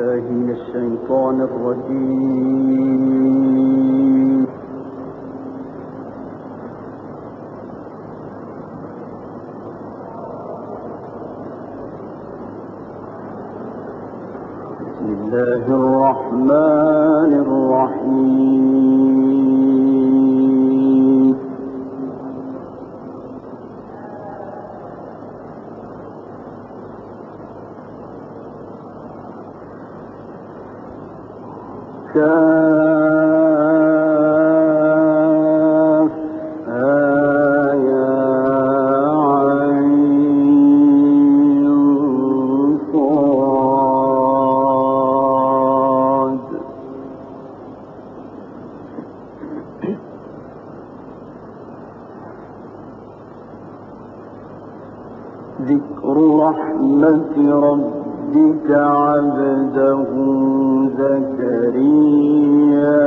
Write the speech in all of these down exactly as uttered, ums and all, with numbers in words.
من الشيطان الرجيم. بسم الله الرحمن الرحيم. كافها يا عين صاد. ذكر رحمة ربك عبده زكريا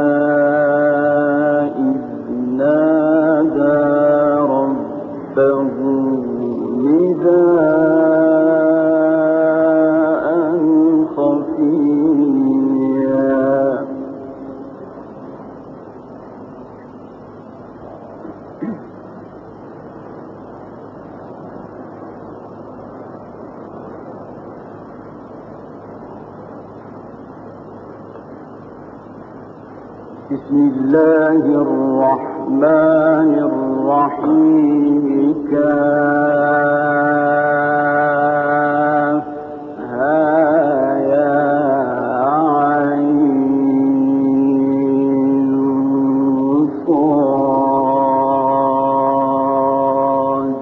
إذ نادى ربه نداء خفيا. بسم الله الرحمن الرحيم. كافها يا عين صاد.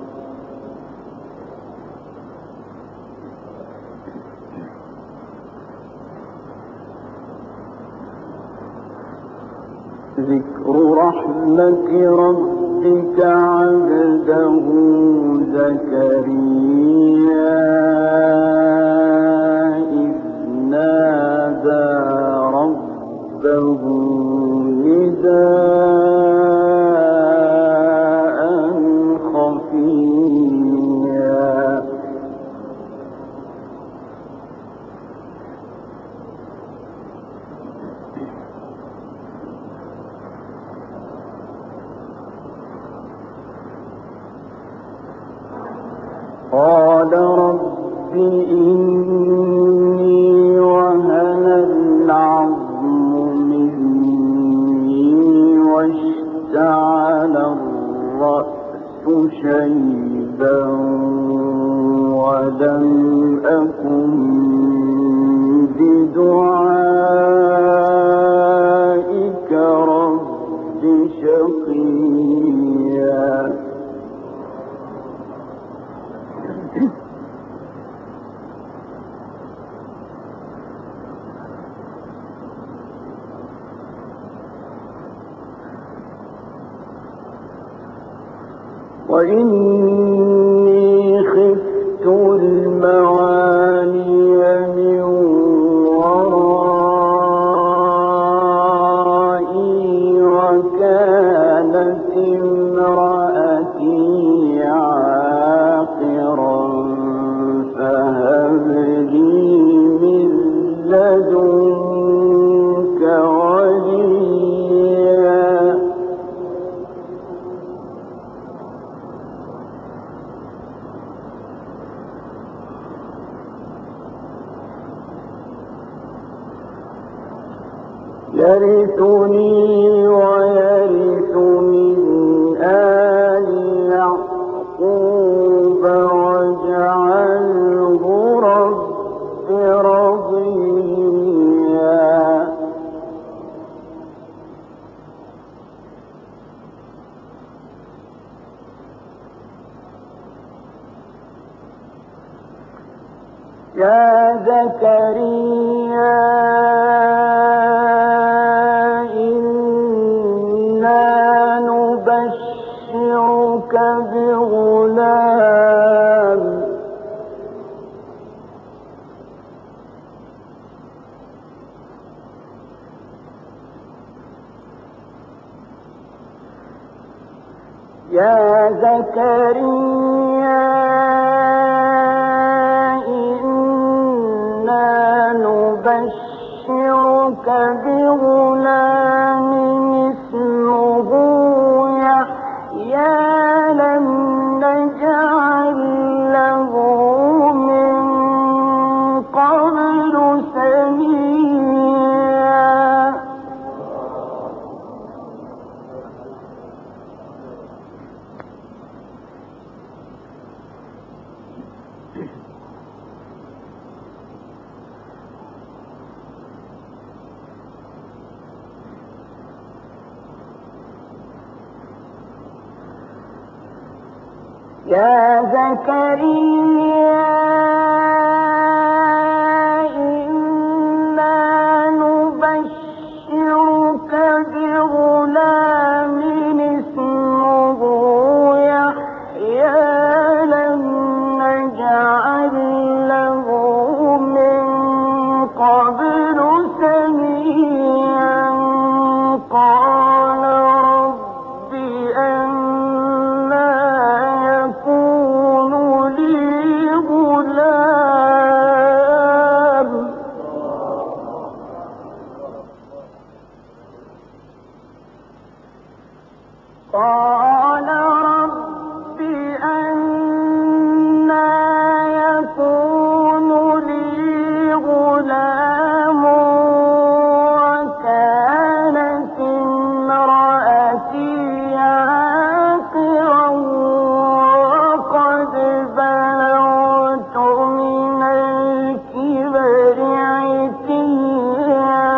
ذكر رحمة ربك عبده زكريا إذ نادى ربه نداء خفيا. قال رب إني وهن العظم مني واشتعل الرأس شيبا ولم أكن بدعائك رب شقيا. وإني خفت الموالي من ورائي وكانت امرأتي عاقرا فهب لي من لدنك وليا. يرثني ويرث من آل يعقوب واجعله رب رضيا. يا زكريا بغلام يا زكريا إنا نبشرك بغلام اسمه يحيى لم نجعل له من قبل سميا. يا زكريا إنا نبشرك بغلام اسمه يحيى لم نجعل له من قبل سميا. قال رب أنى يكون لي غلام قال رب أنى يكون لي غلام وكانت امرأتي عاقرا وقد بلغت من الكبر عتيا.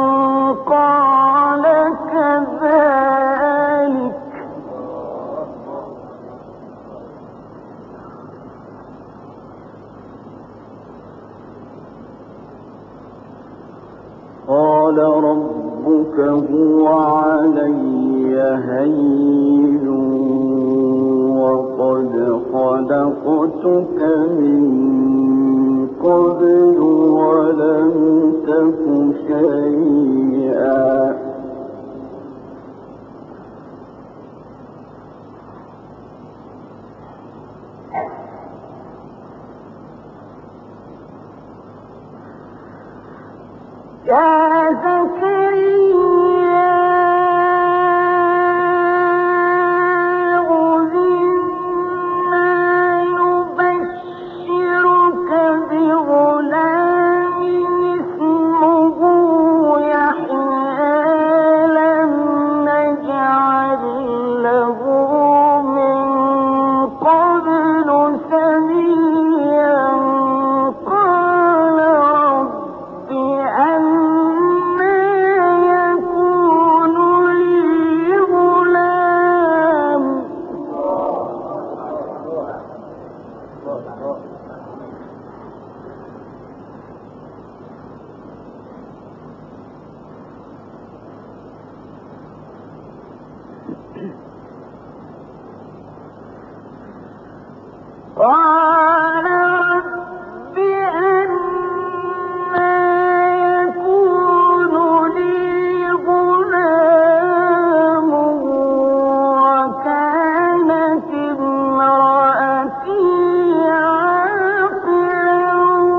قال كذلك قال ربك هو علي هين وقد خلقتك من قبل ولم تك شيئا. يا زكريا إنا نبشرك بغلام اسمه يحيى لم نجعل له من قبل سميا. قال رب أنى يكون لي غلام قال رب أنى يكون لي غلام وكانت امرأتي عاقرا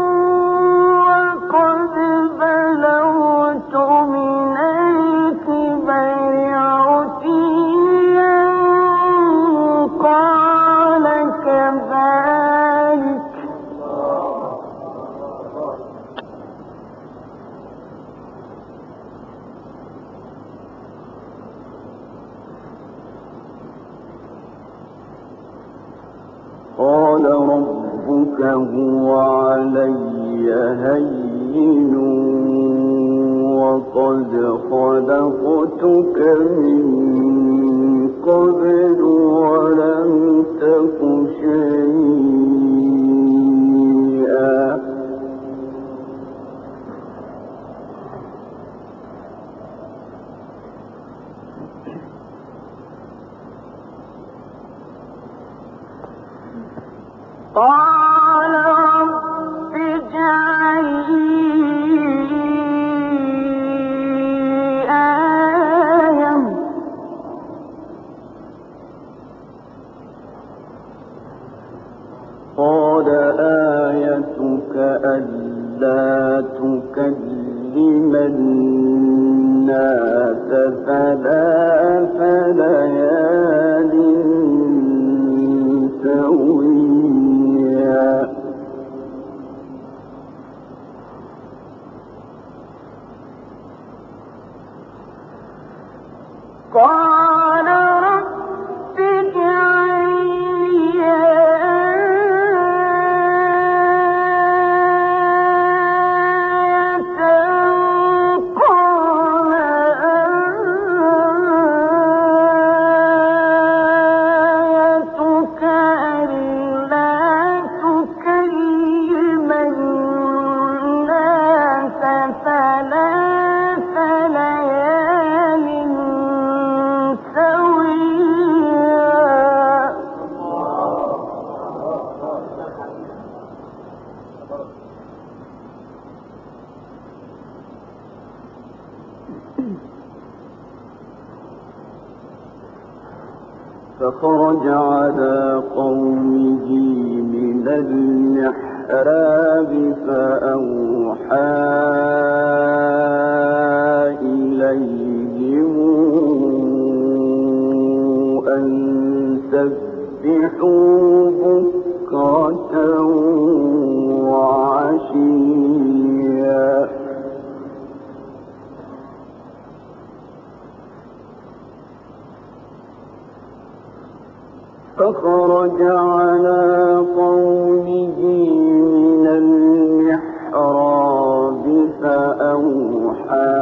وقد بلغت من الكبر عتيا. قال كذلك قال ربك هو علي هين وقد خلقتك من قبل ولم تك شيئا. قال رب اجعل لي آية قال آيتك ألا يكلم الناس ثلاث ليال سويا قال رب اجعل لي آية قال آيتك ألا تكلم الناس ثلاث ليال فخرج على قومه من المحراب فأوحى إليهم أن سبحوا بكرة وعشيا فخرج على قومه من المحراب فأوحى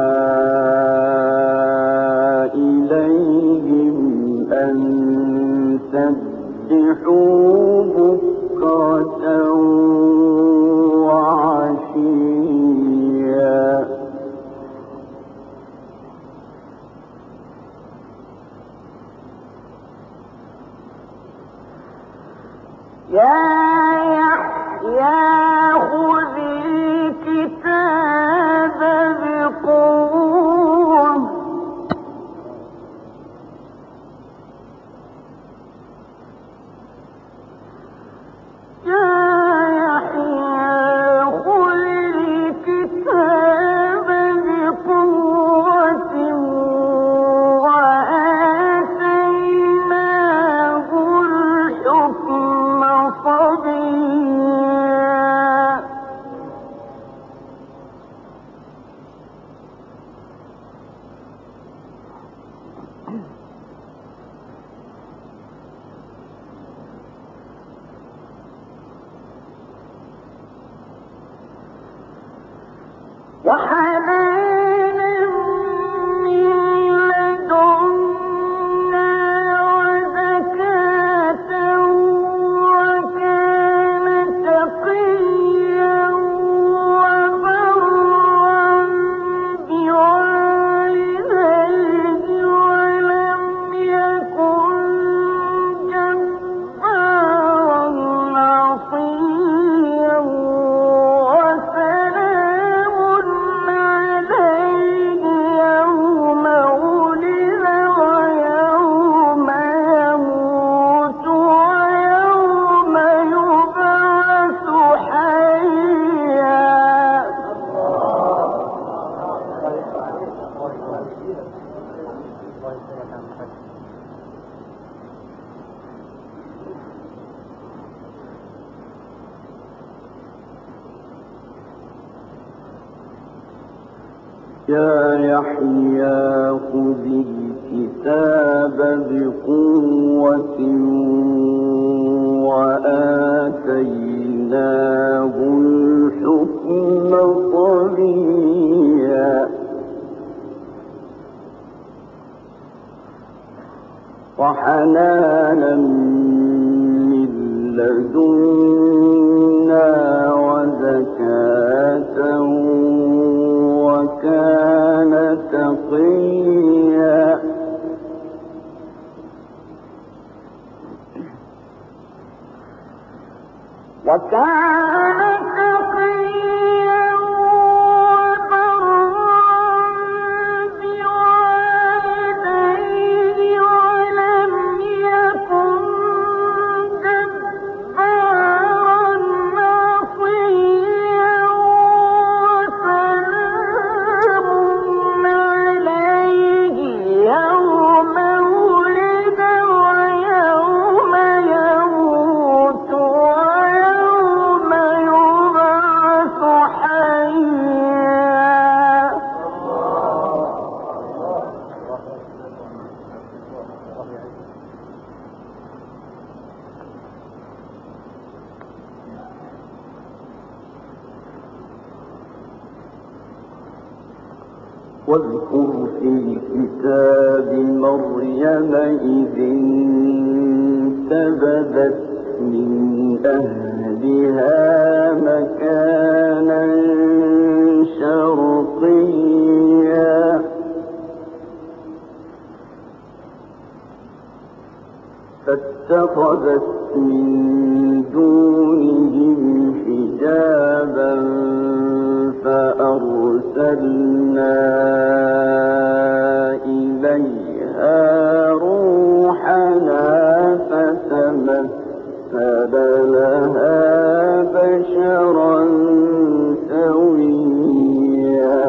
إليهم أن سبحوا بكرة وعشيا يا يحيى خذ الكتاب بقوة يا يحيى خذ الكتاب بقوة وآتيناه الحكم صبيا وحنانا من لدنا وزكاة وكان تقيا وبرا بوالديه ولم يكن جبارا عصيا وسلام عليه يوم ولد ويوم يموت ويوم يبعث حيا يا يحيى خذ الكتاب بقوة وآتيناه الحكم صبيا وحنانا من لدنا وزكاة وكان تقيا وكان تقيا وبرا بوالديه ولم يكن جبارا عصيا وسلام واذكر في الكتاب مريم إذ انتبذت من أهلها مكانا شرقيا فاتخذت من دونهم حجابا فأرسلنا إليها روحنا فتمثل لها بشرا سويا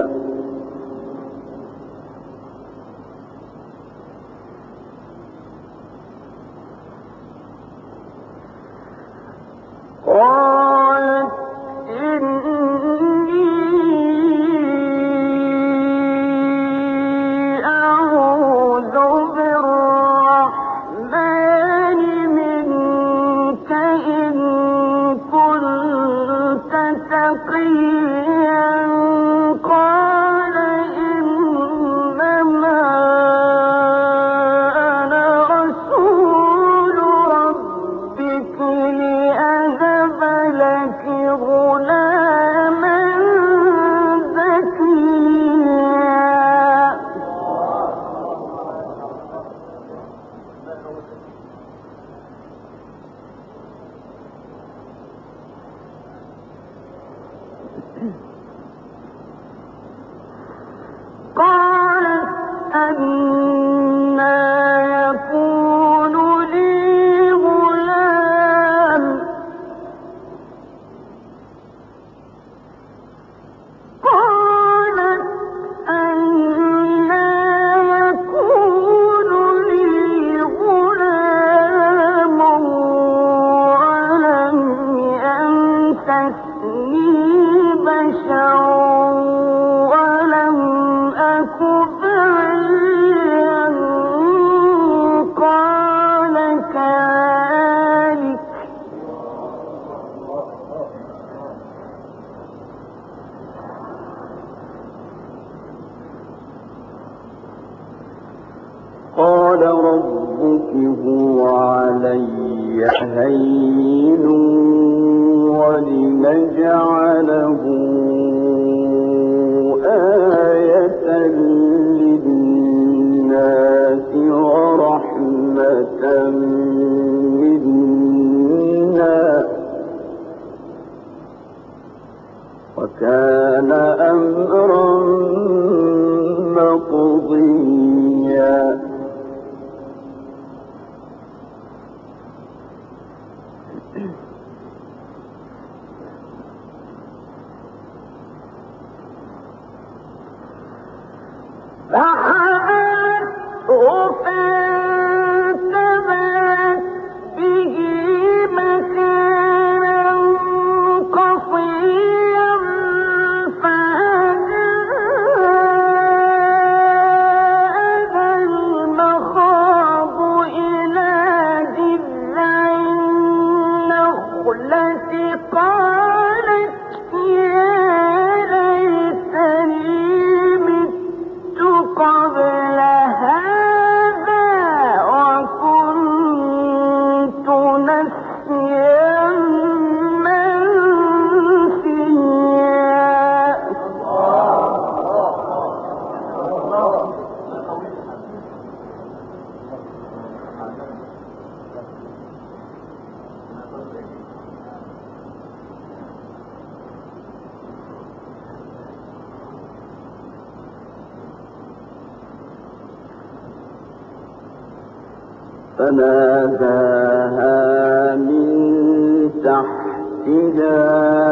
قالت إني أعوذ بالرحمن منك إن كنت تقيا قال إنما أنا رسول ربك لأهب لك غلاما زكيا قالت أنى يكون لي غلام قالت أنى يكون لي غلام ولم يمسسني بشر ولم أك بغيا قال كذلك قال ربك هو علي هين ولنجعله آية للناس ورحمة منا وكان أمرا مقضيا فحملته فانتبذت به مكانا قصيا فجاءها المخاض إلى جذع النخلة قالت يا ليتني مت قبل هذا وكنت نسيا منسيا فناداها من تحتها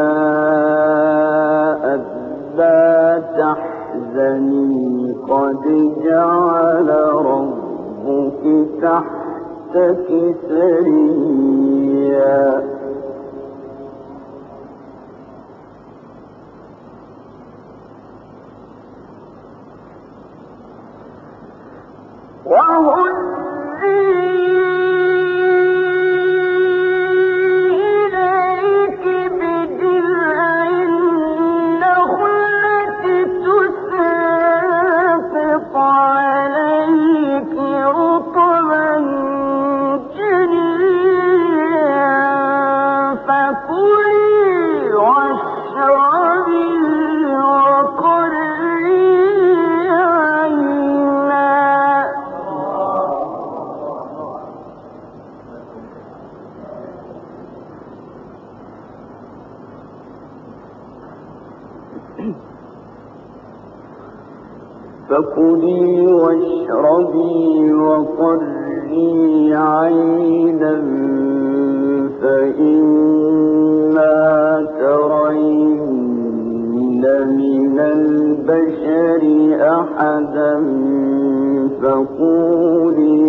ألا تحزني قد جعل ربك تحتك سريا إليك بجذع النخلة تساقط فكلي واشربي وقري عينا فإما ترين من البشر أحدا فقولي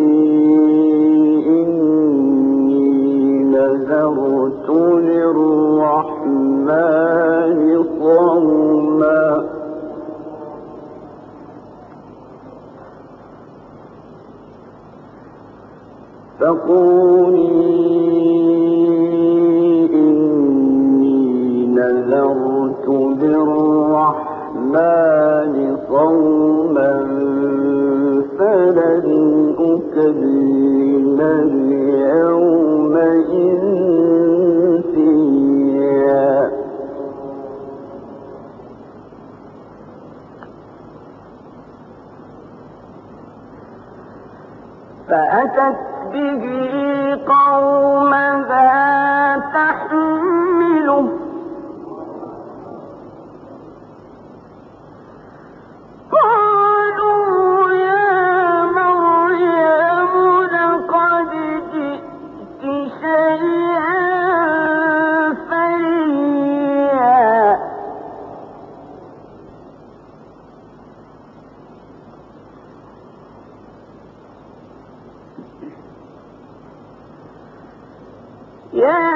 إني نذرت للرحمن صوما فقولي إني نذرت للرحمن صوما فلن أكلم اليوم إنسيا فأتت به قومها تحمله قالوا يا مريم لقد جئت شيئا فريا يا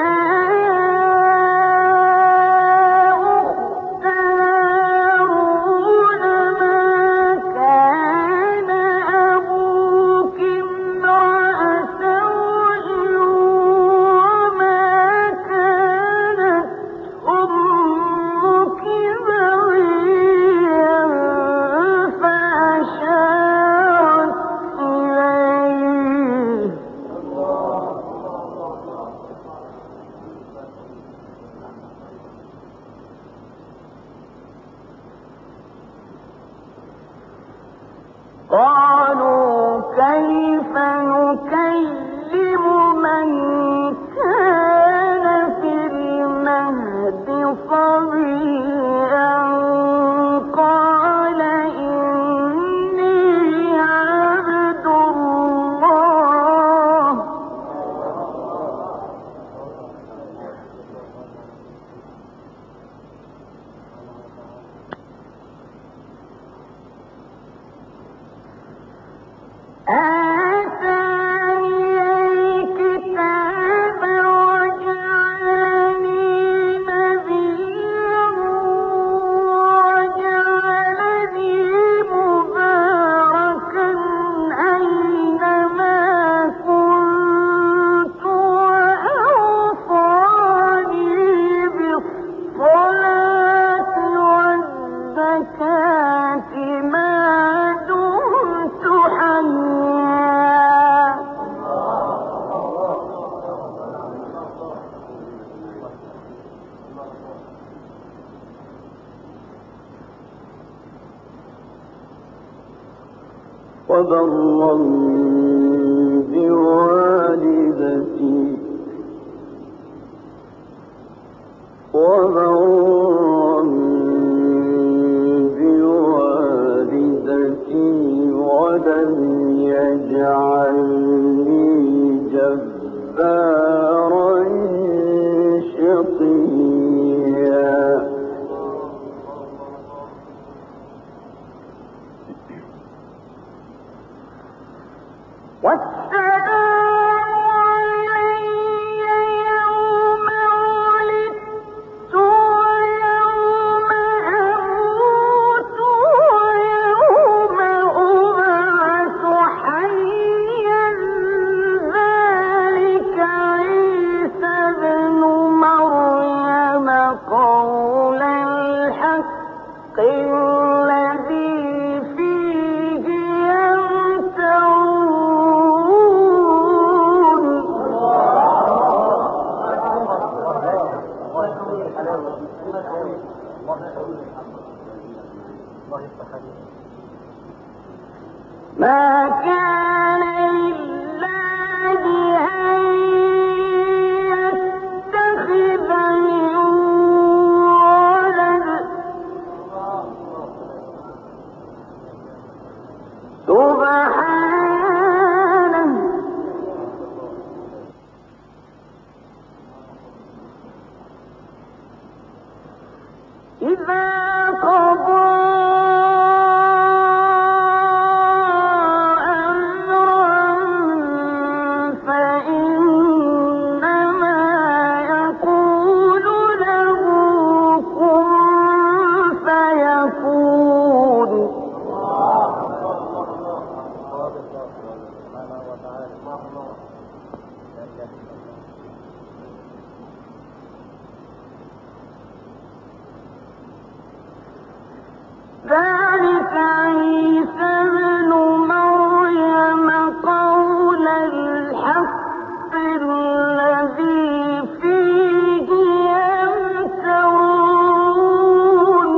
قالوا كيف نكلم من كان في المهد صبيا قال إني عبد الله آتاني الكتاب وجعلني نبيا وجعلني مباركا أينما كنت وأوصاني بالصلاة والزكاة ما دمت حيا وبرا بوالدتي وبرا بوالدتي ولم يجعلني جبارا شقيا والسلام علي يوم ولدت ويوم أموت ويوم أبعث حيا ذلك عيسى ابن مريم قول الحق الذي فيه يمترون ما كان لله أن يتخذ من ولد ذلك عيسى ابن مريم قول الحق الذي فيه يمترون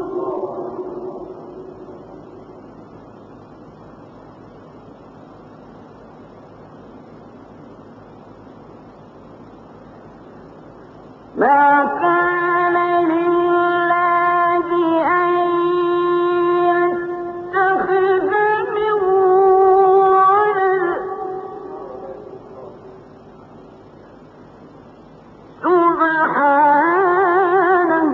ما كان لله أن يتخذ من ولد سبحانه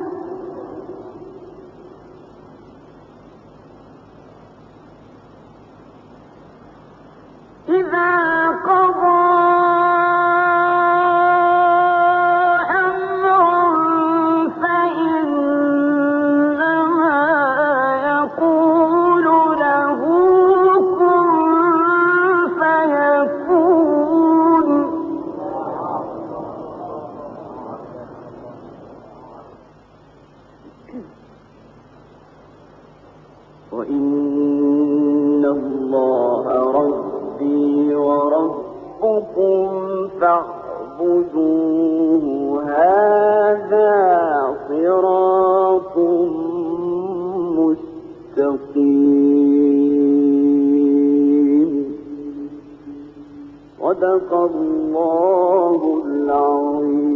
إذا قضى وإن الله ربي وربكم فاعبدوه هذا صراط مستقيم صدق الله العظيم.